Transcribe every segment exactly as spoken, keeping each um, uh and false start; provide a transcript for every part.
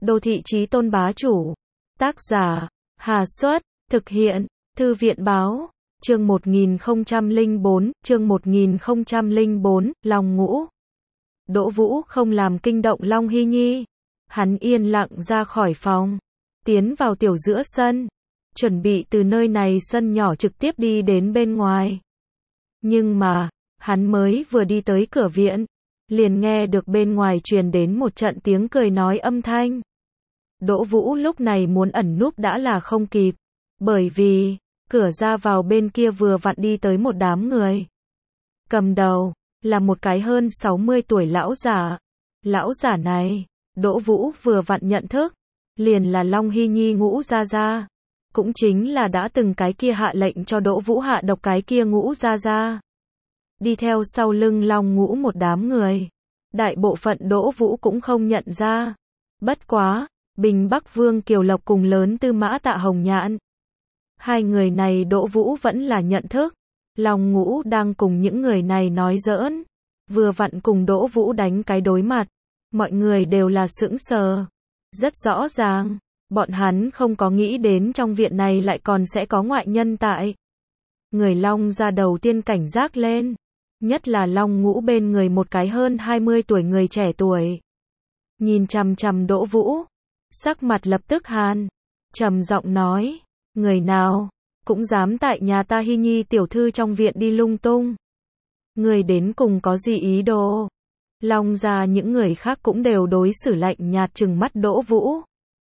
Đô thị chí tôn bá chủ. Tác giả, Hà Xuất, thực hiện, Thư viện báo, chương một nghìn không trăm lẻ bốn, chương một nghìn không trăm lẻ bốn, Long Ngũ. Đỗ Vũ không làm kinh động Long Hy Nhi. Hắn yên lặng ra khỏi phòng, tiến vào tiểu giữa sân, chuẩn bị từ nơi này sân nhỏ trực tiếp đi đến bên ngoài. Nhưng mà, hắn mới vừa đi tới cửa viện, liền nghe được bên ngoài truyền đến một trận tiếng cười nói âm thanh. Đỗ Vũ lúc này muốn ẩn núp đã là không kịp, bởi vì, cửa ra vào bên kia vừa vặn đi tới một đám người. Cầm đầu, là một cái hơn sáu mươi tuổi lão giả. Lão giả này, Đỗ Vũ vừa vặn nhận thức, liền là Long Hy Nhi Ngũ gia gia. Cũng chính là đã từng cái kia hạ lệnh cho Đỗ Vũ hạ độc cái kia Ngũ gia gia. Đi theo sau lưng Long Ngũ một đám người. Đại bộ phận Đỗ Vũ cũng không nhận ra. Bất quá, Bình Bắc Vương Kiều Lộc cùng lớn Tư Mã Tạ Hồng Nhạn. Hai người này Đỗ Vũ vẫn là nhận thức. Long Ngũ đang cùng những người này nói giỡn. Vừa vặn cùng Đỗ Vũ đánh cái đối mặt. Mọi người đều là sững sờ. Rất rõ ràng, bọn hắn không có nghĩ đến trong viện này lại còn sẽ có ngoại nhân tại. Người Long ra đầu tiên cảnh giác lên. Nhất là Long Ngũ bên người một cái hơn hai mươi tuổi người trẻ tuổi. Nhìn chằm chằm Đỗ Vũ, sắc mặt lập tức hàn, trầm giọng nói, người nào cũng dám tại nhà ta Hy Nhi tiểu thư trong viện đi lung tung. Người đến cùng có gì ý đồ? Long ra những người khác cũng đều đối xử lạnh nhạt trừng mắt Đỗ Vũ.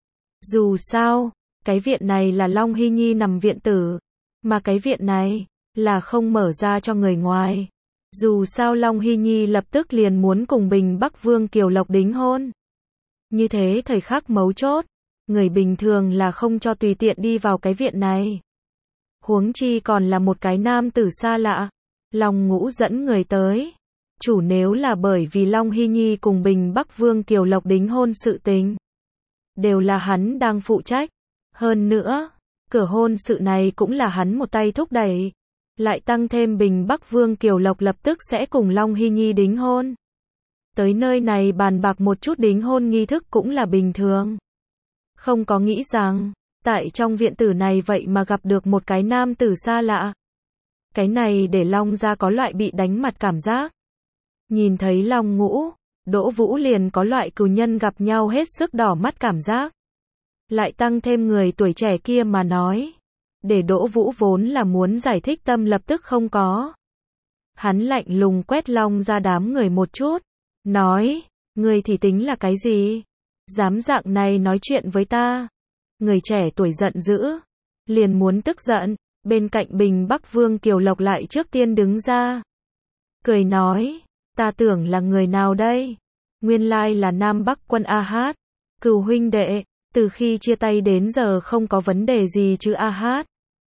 Dù sao, cái viện này là Long Hy Nhi nằm viện tử, mà cái viện này là không mở ra cho người ngoài. Dù sao Long Hy Nhi lập tức liền muốn cùng Bình Bắc Vương Kiều Lộc đính hôn. Như thế thời khắc mấu chốt, người bình thường là không cho tùy tiện đi vào cái viện này. Huống chi còn là một cái nam tử xa lạ. Long Ngũ dẫn người tới. Chủ nếu là bởi vì Long Hy Nhi cùng Bình Bắc Vương Kiều Lộc đính hôn sự tình. Đều là hắn đang phụ trách. Hơn nữa, cửa hôn sự này cũng là hắn một tay thúc đẩy. Lại tăng thêm Bình Bắc Vương Kiều Lộc lập tức sẽ cùng Long Hy Nhi đính hôn. Tới nơi này bàn bạc một chút đính hôn nghi thức cũng là bình thường. Không có nghĩ rằng, tại trong viện tử này vậy mà gặp được một cái nam tử xa lạ. Cái này để Long gia có loại bị đánh mặt cảm giác. Nhìn thấy Long Ngũ, Đỗ Vũ liền có loại cừu nhân gặp nhau hết sức đỏ mắt cảm giác. Lại tăng thêm người tuổi trẻ kia mà nói. Để Đỗ Vũ vốn là muốn giải thích tâm lập tức không có. Hắn lạnh lùng quét Long ra đám người một chút. Nói, người thì tính là cái gì? Dám dạng này nói chuyện với ta. Người trẻ tuổi giận dữ. Liền muốn tức giận. Bên cạnh Bình Bắc Vương Kiều Lộc lại trước tiên đứng ra. Cười nói, ta tưởng là người nào đây? Nguyên lai là Nam Bắc Quân A Hát. Cừu huynh đệ, từ khi chia tay đến giờ không có vấn đề gì chứ A Hát.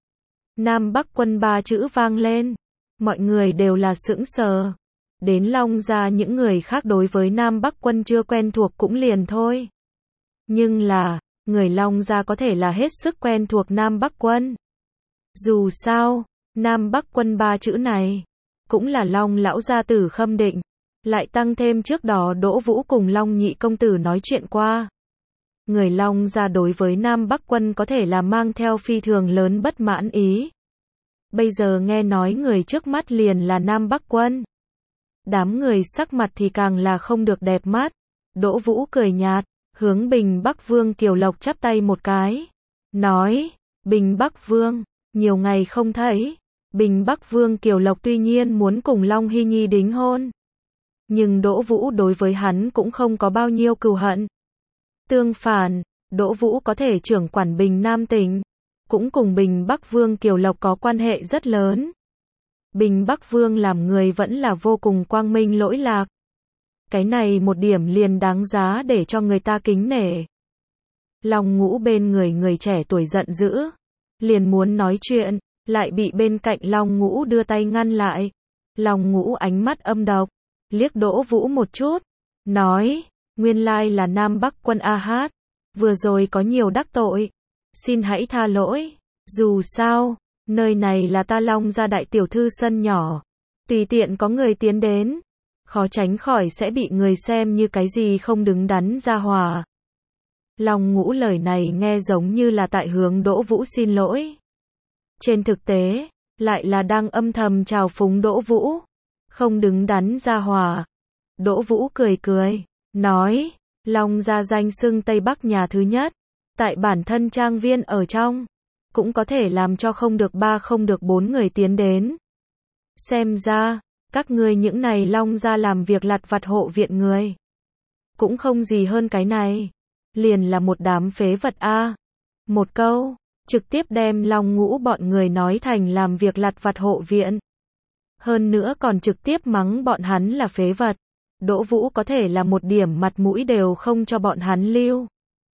Nam Bắc Quân ba chữ vang lên. Mọi người đều là sững sờ. Đến Long ra những người khác đối với Nam Bắc Quân chưa quen thuộc cũng liền thôi. Nhưng là, người Long ra có thể là hết sức quen thuộc Nam Bắc Quân. Dù sao, Nam Bắc Quân ba chữ này, cũng là Long lão gia tử khâm định. Lại tăng thêm trước đó Đỗ Vũ cùng Long nhị công tử nói chuyện qua. Người Long ra đối với Nam Bắc Quân có thể là mang theo phi thường lớn bất mãn ý. Bây giờ nghe nói người trước mắt liền là Nam Bắc Quân. Đám người sắc mặt thì càng là không được đẹp mắt. Đỗ Vũ cười nhạt, hướng Bình Bắc Vương Kiều Lộc chắp tay một cái. Nói, Bình Bắc Vương, nhiều ngày không thấy. Bình Bắc Vương Kiều Lộc tuy nhiên muốn cùng Long Hy Nhi đính hôn. Nhưng Đỗ Vũ đối với hắn cũng không có bao nhiêu cừu hận. Tương phản, Đỗ Vũ có thể trưởng quản Bình Nam tỉnh. Cũng cùng Bình Bắc Vương Kiều Lộc có quan hệ rất lớn. Bình Bắc Vương làm người vẫn là vô cùng quang minh lỗi lạc. Cái này một điểm liền đáng giá để cho người ta kính nể. Long Ngũ bên người người trẻ tuổi giận dữ. Liền muốn nói chuyện, lại bị bên cạnh Long Ngũ đưa tay ngăn lại. Long Ngũ ánh mắt âm độc, liếc Đỗ Vũ một chút. Nói, nguyên lai là Nam Bắc Quân A Hát. Vừa rồi có nhiều đắc tội. Xin hãy tha lỗi. Dù sao, nơi này là ta Long gia đại tiểu thư sân nhỏ. Tùy tiện có người tiến đến. Khó tránh khỏi sẽ bị người xem như cái gì không đứng đắn ra hòa. Long Ngũ lời này nghe giống như là tại hướng Đỗ Vũ xin lỗi. Trên thực tế, lại là đang âm thầm trào phúng Đỗ Vũ. Không đứng đắn ra hòa. Đỗ Vũ cười cười, nói, Long gia danh xưng Tây Bắc nhà thứ nhất. Tại bản thân trang viên ở trong, cũng có thể làm cho không được ba không được bốn người tiến đến. Xem ra, các ngươi những này Long gia làm việc lặt vặt hộ viện người. Cũng không gì hơn cái này. Liền là một đám phế vật a. Một câu, trực tiếp đem Long Ngũ bọn người nói thành làm việc lặt vặt hộ viện. Hơn nữa còn trực tiếp mắng bọn hắn là phế vật. Đỗ Vũ có thể là một điểm mặt mũi đều không cho bọn hắn lưu.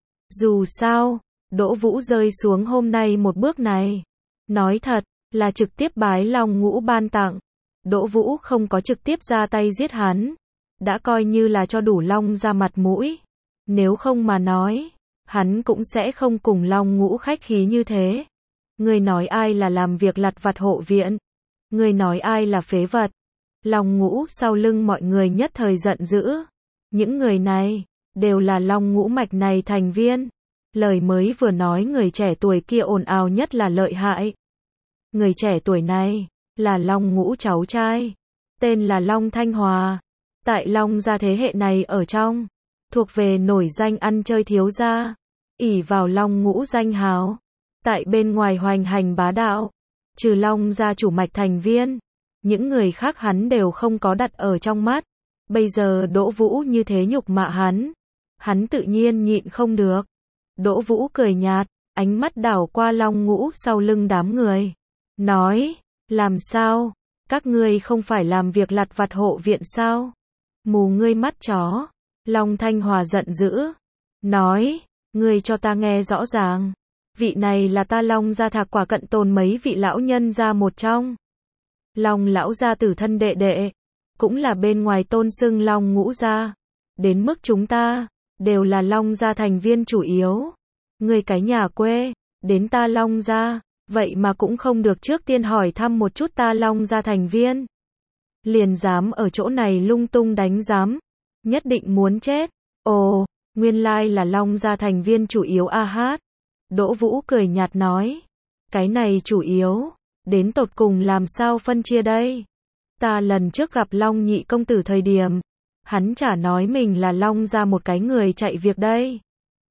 Dù sao, Đỗ Vũ rơi xuống hôm nay một bước này. Nói thật, là trực tiếp bái Long Ngũ ban tặng. Đỗ Vũ không có trực tiếp ra tay giết hắn. Đã coi như là cho đủ Long ra mặt mũi. Nếu không mà nói, hắn cũng sẽ không cùng Long Ngũ khách khí như thế. Người nói ai là làm việc lặt vặt hộ viện? Người nói ai là phế vật? Long Ngũ sau lưng mọi người nhất thời giận dữ. Những người này, đều là Long Ngũ mạch này thành viên. Lời mới vừa nói người trẻ tuổi kia ồn ào nhất là lợi hại. Người trẻ tuổi này, là Long Ngũ cháu trai. Tên là Long Thanh Hòa. Tại Long gia thế hệ này ở trong, thuộc về nổi danh ăn chơi thiếu gia. Ỷ vào Long Ngũ danh hào. Tại bên ngoài hoành hành bá đạo. Trừ Long gia chủ mạch thành viên. Những người khác hắn đều không có đặt ở trong mắt. Bây giờ Đỗ Vũ như thế nhục mạ hắn. Hắn tự nhiên nhịn không được. Đỗ Vũ cười nhạt, ánh mắt đảo qua Long Ngũ sau lưng đám người. Nói, làm sao? Các ngươi không phải làm việc lặt vặt hộ viện sao? Mù ngươi mắt chó. Long Thanh Hòa giận dữ. Nói, ngươi cho ta nghe rõ ràng. Vị này là ta Long gia Thạc Quả cận tồn mấy vị lão nhân gia một trong. Long lão gia tử thân đệ đệ. Cũng là bên ngoài tôn xưng Long Ngũ gia. Đến mức chúng ta, đều là Long gia thành viên chủ yếu. Người cái nhà quê, đến ta Long gia, vậy mà cũng không được trước tiên hỏi thăm một chút ta Long gia thành viên. Liền dám ở chỗ này lung tung đánh giám, nhất định muốn chết. Ồ, nguyên lai là Long gia thành viên chủ yếu a hát. Đỗ Vũ cười nhạt nói, cái này chủ yếu, đến tột cùng làm sao phân chia đây? Ta lần trước gặp Long nhị công tử thời điểm, hắn chả nói mình là Long gia một cái người chạy việc đây.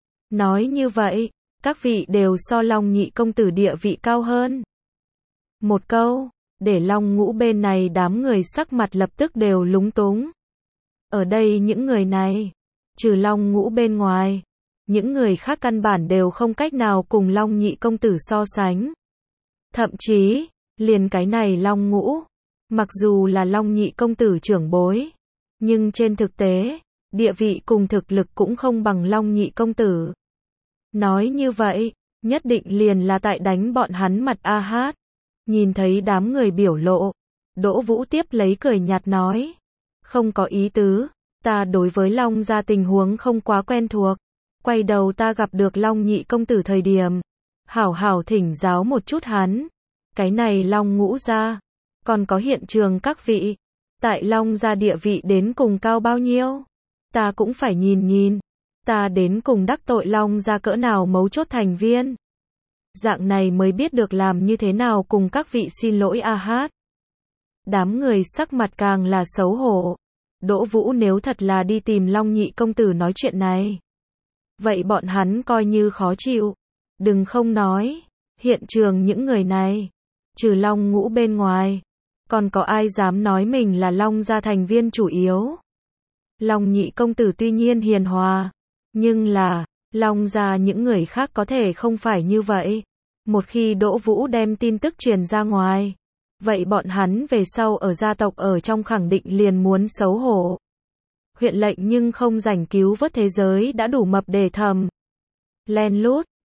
Nói như vậy, các vị đều so Long nhị công tử địa vị cao hơn. Một câu, để Long Ngũ bên này đám người sắc mặt lập tức đều lúng túng. Ở đây những người này, trừ Long Ngũ bên ngoài, những người khác căn bản đều không cách nào cùng Long nhị công tử so sánh. Thậm chí, liền cái này Long Ngũ, mặc dù là Long nhị công tử trưởng bối, nhưng trên thực tế, địa vị cùng thực lực cũng không bằng Long nhị công tử. Nói như vậy, nhất định liền là tại đánh bọn hắn mặt a hát. Nhìn thấy đám người biểu lộ, Đỗ Vũ tiếp lấy cười nhạt nói, không có ý tứ, ta đối với Long gia tình huống không quá quen thuộc. Quay đầu ta gặp được Long nhị công tử thời điểm, hảo hảo thỉnh giáo một chút hắn. Cái này Long Ngũ gia, còn có hiện trường các vị, tại Long gia địa vị đến cùng cao bao nhiêu? Ta cũng phải nhìn nhìn, ta đến cùng đắc tội Long gia cỡ nào mấu chốt thành viên. Dạng này mới biết được làm như thế nào cùng các vị xin lỗi a hát. Đám người sắc mặt càng là xấu hổ. Đỗ Vũ nếu thật là đi tìm Long nhị công tử nói chuyện này, vậy bọn hắn coi như khó chịu. Đừng không nói, hiện trường những người này, trừ Long Ngũ bên ngoài, còn có ai dám nói mình là Long gia thành viên chủ yếu. Long nhị công tử tuy nhiên hiền hòa, nhưng là, Long gia những người khác có thể không phải như vậy. Một khi Đỗ Vũ đem tin tức truyền ra ngoài, vậy bọn hắn về sau ở gia tộc ở trong khẳng định liền muốn xấu hổ. Huyện lệnh nhưng không rảnh cứu vớt thế giới đã đủ mập để thầm. Len lút,